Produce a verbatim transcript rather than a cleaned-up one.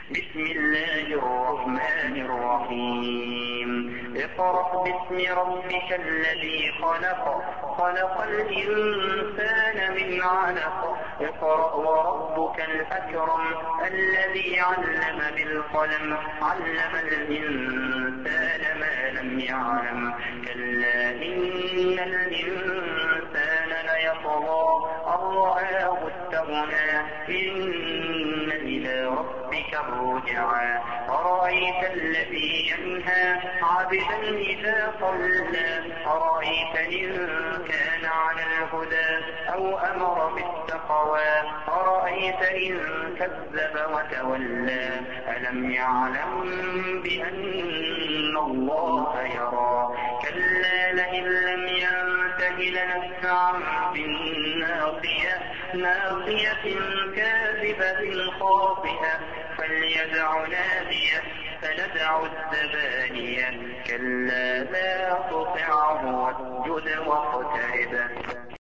بسم الله الرحمن الرحيم اقرأ باسم ربك الذي خلق خلق الإنسان من علق اقرأ وربك الأكرم الذي علم بالقلم علم الإنسان ما لم يعلم كلا إن الإنسان ليطغى أن رآه استغنى إن إلى ربك الرجعى أرأيت الذي ينهى عبدا إذا صلى أرأيت إن كان على الهدى أو أمر بالتقوى أرأيت إن كذب وتولى ألم يعلم بأن الله يرى كلا لئن لم ينته لنسفعا بالناصية ناصية كاذبة خاطئة فليدع ناديه فندع الزبانية كلا لا تطعه واسجد واقترب